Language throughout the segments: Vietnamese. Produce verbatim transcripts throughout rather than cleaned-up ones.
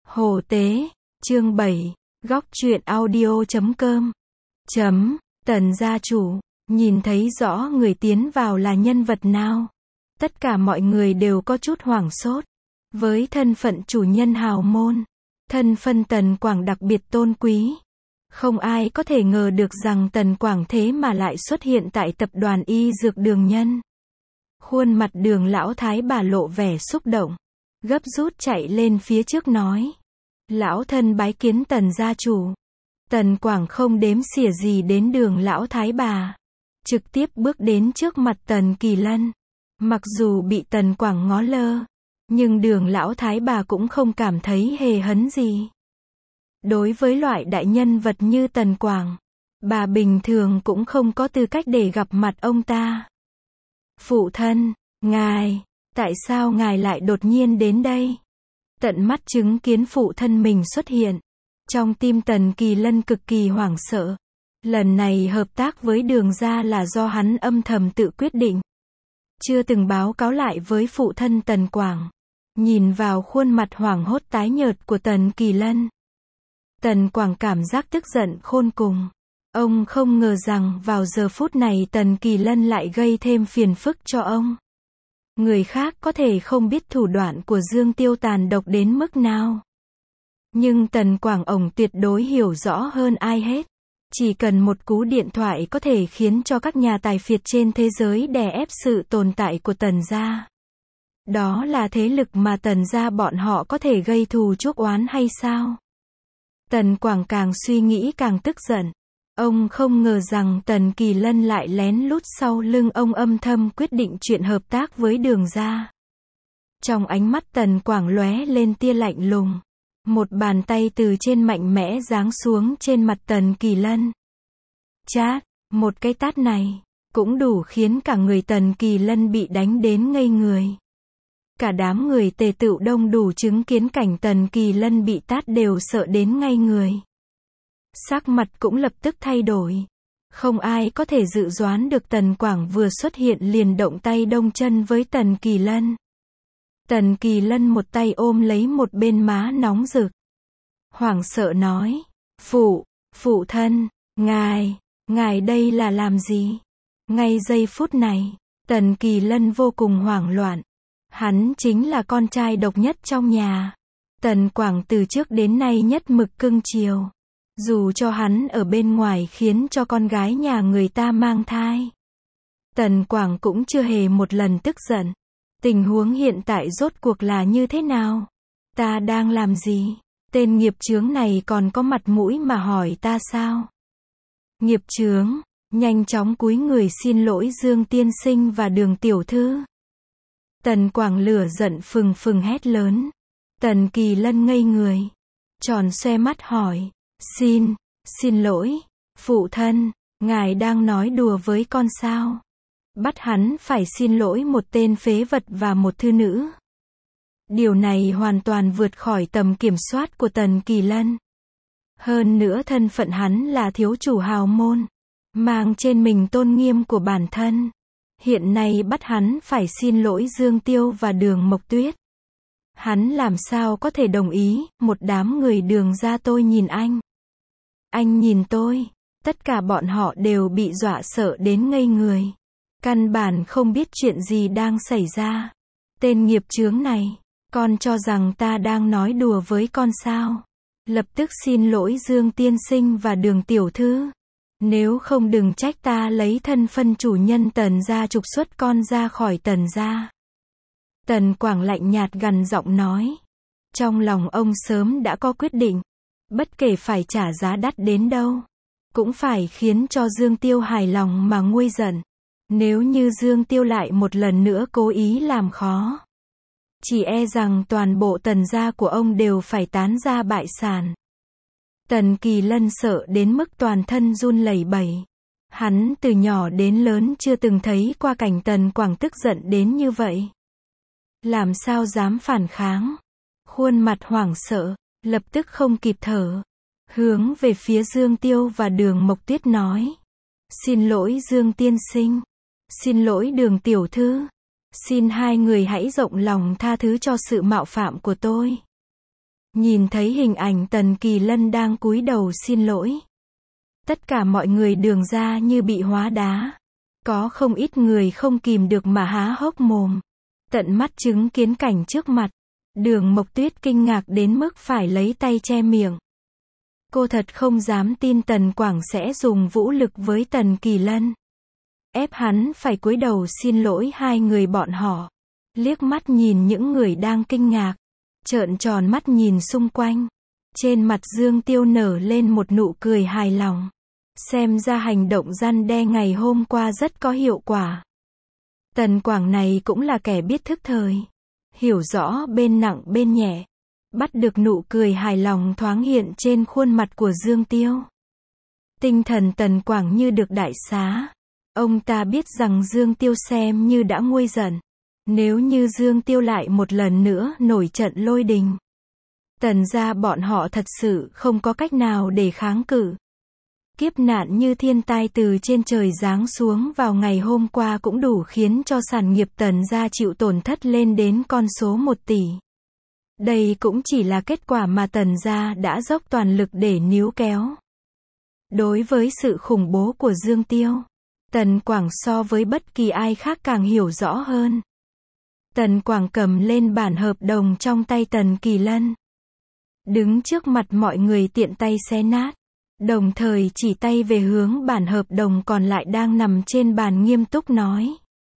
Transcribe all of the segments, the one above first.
Hồ Tế, chương bảy, góc truyện audio chấm com. Chấm, Tần gia chủ, nhìn thấy rõ người tiến vào là nhân vật nào. Tất cả mọi người đều có chút hoảng sốt. Với thân phận chủ nhân hào môn, thân phận Tần Quảng đặc biệt tôn quý. Không ai có thể ngờ được rằng Tần Quảng thế mà lại xuất hiện tại tập đoàn y dược Đường Nhân. Khuôn mặt Đường lão thái bà lộ vẻ xúc động, gấp rút chạy lên phía trước nói: lão thân bái kiến Tần gia chủ. Tần Quảng không đếm xỉa gì đến Đường lão thái bà, trực tiếp bước đến trước mặt Tần Kỳ Lân. Mặc dù bị Tần Quảng ngó lơ, nhưng Đường lão thái bà cũng không cảm thấy hề hấn gì. Đối với loại đại nhân vật như Tần Quảng, bà bình thường cũng không có tư cách để gặp mặt ông ta. Phụ thân, ngài, tại sao ngài lại đột nhiên đến đây? Tận mắt chứng kiến phụ thân mình xuất hiện, trong tim Tần Kỳ Lân cực kỳ hoảng sợ. Lần này hợp tác với Đường gia là do hắn âm thầm tự quyết định, chưa từng báo cáo lại với phụ thân Tần Quảng. Nhìn vào khuôn mặt hoảng hốt tái nhợt của Tần Kỳ Lân, Tần Quảng cảm giác tức giận khôn cùng. Ông không ngờ rằng vào giờ phút này Tần Kỳ Lân lại gây thêm phiền phức cho ông. Người khác có thể không biết thủ đoạn của Dương Tiêu tàn độc đến mức nào, nhưng Tần Quảng ổng tuyệt đối hiểu rõ hơn ai hết. Chỉ cần một cú điện thoại có thể khiến cho các nhà tài phiệt trên thế giới đè ép sự tồn tại của Tần gia. Đó là thế lực mà Tần gia bọn họ có thể gây thù chuốc oán hay sao? Tần Quảng càng suy nghĩ càng tức giận. Ông không ngờ rằng Tần Kỳ Lân lại lén lút sau lưng ông âm thầm quyết định chuyện hợp tác với Đường gia. Trong ánh mắt Tần Quảng lóe lên tia lạnh lùng. Một bàn tay từ trên mạnh mẽ giáng xuống trên mặt Tần Kỳ Lân. Chát, một cái tát này cũng đủ khiến cả người Tần Kỳ Lân bị đánh đến ngây người. Cả đám người tề tựu đông đủ chứng kiến cảnh Tần Kỳ Lân bị tát đều sợ đến ngay người. Sắc mặt cũng lập tức thay đổi. Không ai có thể dự đoán được Tần Quảng vừa xuất hiện liền động tay động chân với Tần Kỳ Lân. Tần Kỳ Lân một tay ôm lấy một bên má nóng rực, hoảng sợ nói: Phụ, phụ thân, ngài, ngài đây là làm gì? Ngay giây phút này, Tần Kỳ Lân vô cùng hoảng loạn. Hắn chính là con trai độc nhất trong nhà. Tần Quảng từ trước đến nay nhất mực cưng chiều. Dù cho hắn ở bên ngoài khiến cho con gái nhà người ta mang thai, Tần Quảng cũng chưa hề một lần tức giận. Tình huống hiện tại rốt cuộc là như thế nào? Ta đang làm gì? Tên nghiệp chướng này còn có mặt mũi mà hỏi ta sao? Nghiệp chướng, nhanh chóng cúi người xin lỗi Dương tiên sinh và Đường tiểu thư. Tần Quảng lửa giận phừng phừng hét lớn. Tần Kỳ Lân ngây người, tròn xoe mắt hỏi: Xin, xin lỗi, phụ thân, ngài đang nói đùa với con sao? Bắt hắn phải xin lỗi một tên phế vật và một thư nữ. Điều này hoàn toàn vượt khỏi tầm kiểm soát của Tần Kỳ Lân. Hơn nữa thân phận hắn là thiếu chủ hào môn, mang trên mình tôn nghiêm của bản thân. Hiện nay bắt hắn phải xin lỗi Dương Tiêu và Đường Mộc Tuyết. Hắn làm sao có thể đồng ý? Một đám người Đường gia tôi nhìn anh. Anh nhìn tôi. Tất cả bọn họ đều bị dọa sợ đến ngây người. Căn bản không biết chuyện gì đang xảy ra. Tên nghiệp chướng này, con cho rằng ta đang nói đùa với con sao? Lập tức xin lỗi Dương tiên sinh và Đường tiểu thư. Nếu không đừng trách ta lấy thân phận chủ nhân Tần gia trục xuất con ra khỏi Tần gia. Tần Quảng lạnh nhạt gằn giọng nói. Trong lòng ông sớm đã có quyết định. Bất kể phải trả giá đắt đến đâu, cũng phải khiến cho Dương Tiêu hài lòng mà nguôi giận. Nếu như Dương Tiêu lại một lần nữa cố ý làm khó, chỉ e rằng toàn bộ Tần gia của ông đều phải tán gia bại sản. Tần Kỳ Lân sợ đến mức toàn thân run lẩy bẩy. Hắn từ nhỏ đến lớn chưa từng thấy qua cảnh Tần Quảng tức giận đến như vậy. Làm sao dám phản kháng? Khuôn mặt hoảng sợ, lập tức không kịp thở, hướng về phía Dương Tiêu và Đường Mộc Tuyết nói: Xin lỗi Dương tiên sinh, xin lỗi Đường tiểu thư, xin hai người hãy rộng lòng tha thứ cho sự mạo phạm của tôi. Nhìn thấy hình ảnh Tần Kỳ Lân đang cúi đầu xin lỗi. Tất cả mọi người Đường ra như bị hóa đá. Có không ít người không kìm được mà há hốc mồm. Tận mắt chứng kiến cảnh trước mặt. Đường Mộc Tuyết kinh ngạc đến mức phải lấy tay che miệng. Cô thật không dám tin Tần Quảng sẽ dùng vũ lực với Tần Kỳ Lân. Ép hắn phải cúi đầu xin lỗi hai người bọn họ. Liếc mắt nhìn những người đang kinh ngạc. Trợn tròn mắt nhìn xung quanh. Trên mặt Dương Tiêu nở lên một nụ cười hài lòng. Xem ra hành động răn đe ngày hôm qua rất có hiệu quả. Tần Quảng này cũng là kẻ biết thức thời. Hiểu rõ bên nặng bên nhẹ. Bắt được nụ cười hài lòng thoáng hiện trên khuôn mặt của Dương Tiêu. Tinh thần Tần Quảng như được đại xá. Ông ta biết rằng Dương Tiêu xem như đã nguôi giận. Nếu như Dương Tiêu lại một lần nữa nổi trận lôi đình. Tần gia bọn họ thật sự không có cách nào để kháng cự. Kiếp nạn như thiên tai từ trên trời giáng xuống vào ngày hôm qua cũng đủ khiến cho sản nghiệp Tần gia chịu tổn thất lên đến con số một tỷ. Đây cũng chỉ là kết quả mà Tần gia đã dốc toàn lực để níu kéo. Đối với sự khủng bố của Dương Tiêu, Tần Quảng so với bất kỳ ai khác càng hiểu rõ hơn. Tần Quảng cầm lên bản hợp đồng trong tay Tần Kỳ Lân. Đứng trước mặt mọi người tiện tay xé nát. Đồng thời chỉ tay về hướng bản hợp đồng còn lại đang nằm trên bàn nghiêm túc nói.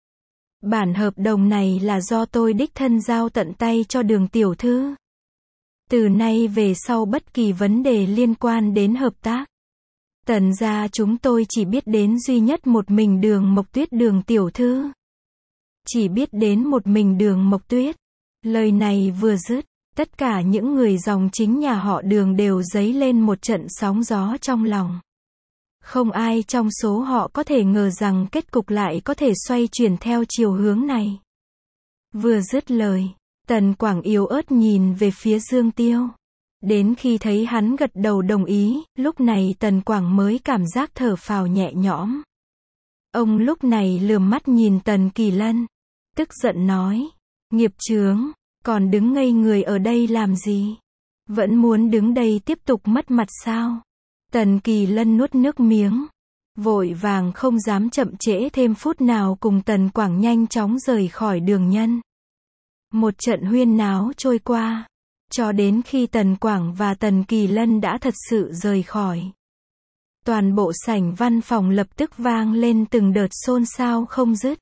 Bản hợp đồng này là do tôi đích thân giao tận tay cho Đường tiểu thư. Từ nay về sau bất kỳ vấn đề liên quan đến hợp tác. Tần gia chúng tôi chỉ biết đến duy nhất một mình Đường Mộc Tuyết Đường tiểu thư. Chỉ biết đến một mình Đường Mộc Tuyết. Lời này vừa dứt. Tất cả những người dòng chính nhà họ Đường đều dấy lên một trận sóng gió trong lòng. Không ai trong số họ có thể ngờ rằng kết cục lại có thể xoay chuyển theo chiều hướng này. Vừa dứt lời, Tần Quảng yếu ớt nhìn về phía Dương Tiêu. Đến khi thấy hắn gật đầu đồng ý, lúc này Tần Quảng mới cảm giác thở phào nhẹ nhõm. Ông lúc này lườm mắt nhìn Tần Kỳ Lân. Tức giận nói, nghiệp chướng. Còn đứng ngây người ở đây làm gì? Vẫn muốn đứng đây tiếp tục mất mặt sao? Tần Kỳ Lân nuốt nước miếng. Vội vàng không dám chậm trễ thêm phút nào cùng Tần Quảng nhanh chóng rời khỏi Đường Nhân. Một trận huyên náo trôi qua. Cho đến khi Tần Quảng và Tần Kỳ Lân đã thật sự rời khỏi. Toàn bộ sảnh văn phòng lập tức vang lên từng đợt xôn xao không dứt.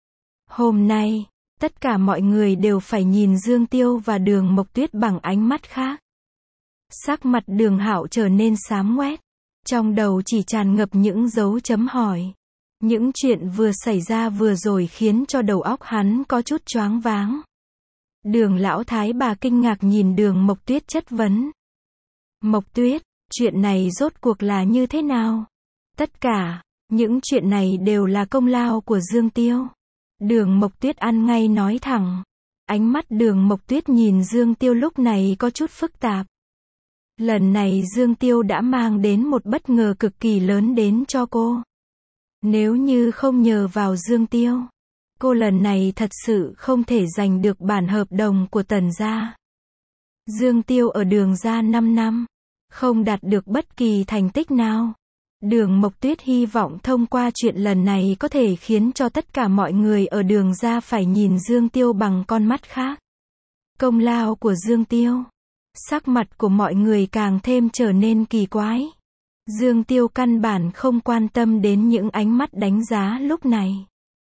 Hôm nay, tất cả mọi người đều phải nhìn Dương Tiêu và Đường Mộc Tuyết bằng ánh mắt khác. Sắc mặt Đường Hạo trở nên xám ngoét. Trong đầu chỉ tràn ngập những dấu chấm hỏi. Những chuyện vừa xảy ra vừa rồi khiến cho đầu óc hắn có chút choáng váng. Đường lão thái bà kinh ngạc nhìn Đường Mộc Tuyết chất vấn. Mộc Tuyết, chuyện này rốt cuộc là như thế nào? Tất cả, những chuyện này đều là công lao của Dương Tiêu. Đường Mộc Tuyết ăn ngay nói thẳng. Ánh mắt Đường Mộc Tuyết nhìn Dương Tiêu lúc này có chút phức tạp. Lần này Dương Tiêu đã mang đến một bất ngờ cực kỳ lớn đến cho cô. Nếu như không nhờ vào Dương Tiêu, cô lần này thật sự không thể giành được bản hợp đồng của Tần gia. Dương Tiêu ở Đường gia năm năm, không đạt được bất kỳ thành tích nào. Đường Mộc Tuyết hy vọng thông qua chuyện lần này có thể khiến cho tất cả mọi người ở Đường gia phải nhìn Dương Tiêu bằng con mắt khác. Công lao của Dương Tiêu. Sắc mặt của mọi người càng thêm trở nên kỳ quái. Dương Tiêu căn bản không quan tâm đến những ánh mắt đánh giá lúc này.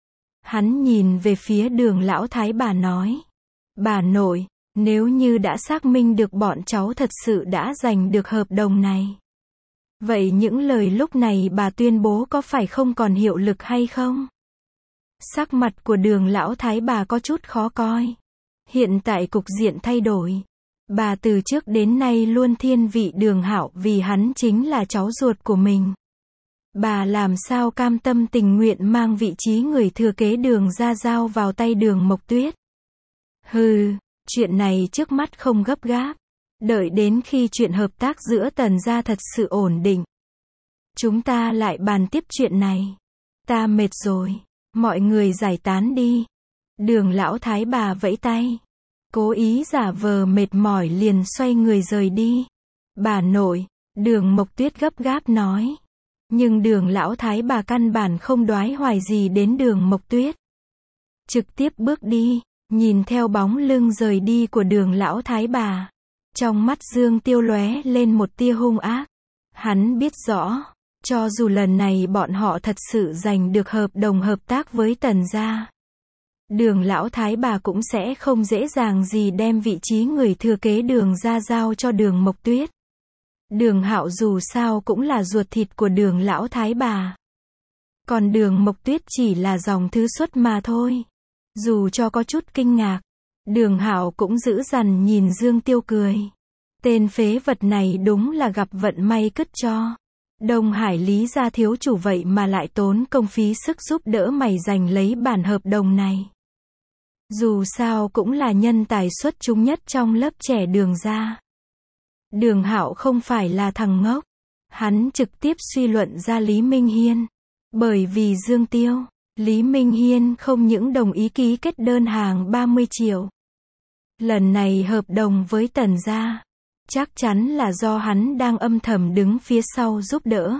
Hắn nhìn về phía Đường lão thái bà nói. Bà nội, nếu như đã xác minh được bọn cháu thật sự đã giành được hợp đồng này. Vậy những lời lúc này bà tuyên bố có phải không còn hiệu lực hay không? Sắc mặt của Đường lão thái bà có chút khó coi. Hiện tại cục diện thay đổi. Bà từ trước đến nay luôn thiên vị Đường Hạo vì hắn chính là cháu ruột của mình. Bà làm sao cam tâm tình nguyện mang vị trí người thừa kế Đường gia giao vào tay Đường Mộc Tuyết. Hừ, chuyện này trước mắt không gấp gáp. Đợi đến khi chuyện hợp tác giữa Tần gia thật sự ổn định. Chúng ta lại bàn tiếp chuyện này. Ta mệt rồi. Mọi người giải tán đi. Đường lão thái bà vẫy tay. cố ý giả vờ mệt mỏi liền xoay người rời đi. Bà nội, Đường Mộc Tuyết gấp gáp nói. Nhưng Đường lão thái bà căn bản không đoái hoài gì đến Đường Mộc Tuyết. Trực tiếp bước đi, nhìn theo bóng lưng rời đi của Đường lão thái bà. Trong mắt Dương Tiêu lóe lên một tia hung ác. Hắn biết rõ, cho dù lần này bọn họ thật sự giành được hợp đồng hợp tác với Tần gia, Đường lão thái bà cũng sẽ không dễ dàng gì đem vị trí người thừa kế Đường gia giao cho Đường Mộc Tuyết. Đường Hạo dù sao cũng là ruột thịt của Đường lão thái bà. Còn Đường Mộc Tuyết chỉ là dòng thứ xuất mà thôi. Dù cho có chút kinh ngạc, Đường Hạo cũng giữ dằn nhìn Dương Tiêu cười. Tên phế vật này đúng là gặp vận may cứt cho. Đông Hải Lý gia thiếu chủ vậy mà lại tốn công phí sức giúp đỡ mày giành lấy bản hợp đồng này. Dù sao cũng là nhân tài xuất chúng nhất trong lớp trẻ Đường gia. Đường Hạo không phải là thằng ngốc. Hắn trực tiếp suy luận ra Lý Minh Hiên. Bởi vì Dương Tiêu, Lý Minh Hiên không những đồng ý ký kết đơn hàng ba mươi triệu. Lần này hợp đồng với Tần gia, chắc chắn là do hắn đang âm thầm đứng phía sau giúp đỡ.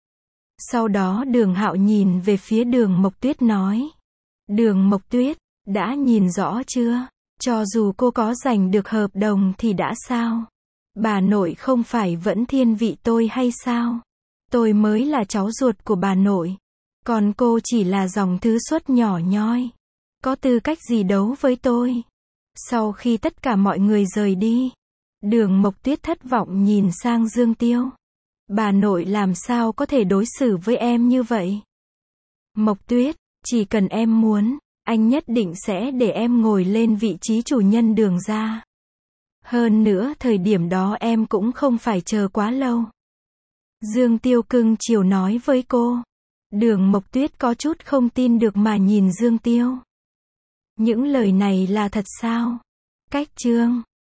Sau đó Đường Hạo nhìn về phía Đường Mộc Tuyết nói. Đường Mộc Tuyết, đã nhìn rõ chưa? Cho dù cô có giành được hợp đồng thì đã sao? Bà nội không phải vẫn thiên vị tôi hay sao? Tôi mới là cháu ruột của bà nội. Còn cô chỉ là dòng thứ xuất nhỏ nhoi. Có tư cách gì đấu với tôi? Sau khi tất cả mọi người rời đi, Đường Mộc Tuyết thất vọng nhìn sang Dương Tiêu. Bà nội làm sao có thể đối xử với em như vậy? Mộc Tuyết, chỉ cần em muốn, anh nhất định sẽ để em ngồi lên vị trí chủ nhân Đường gia. Hơn nữa thời điểm đó em cũng không phải chờ quá lâu. Dương Tiêu cưng chiều nói với cô. Đường Mộc Tuyết có chút không tin được mà nhìn Dương Tiêu. Những lời này là thật sao? Cách chương